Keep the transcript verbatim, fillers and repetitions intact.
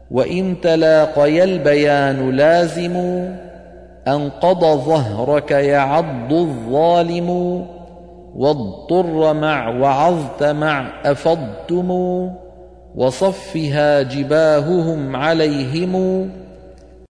وإن تلاقي البيان لازم أنقض ظهرك يعض الظالم واضطر مع وعظت مع أفضتم وصفها جباههم عليهم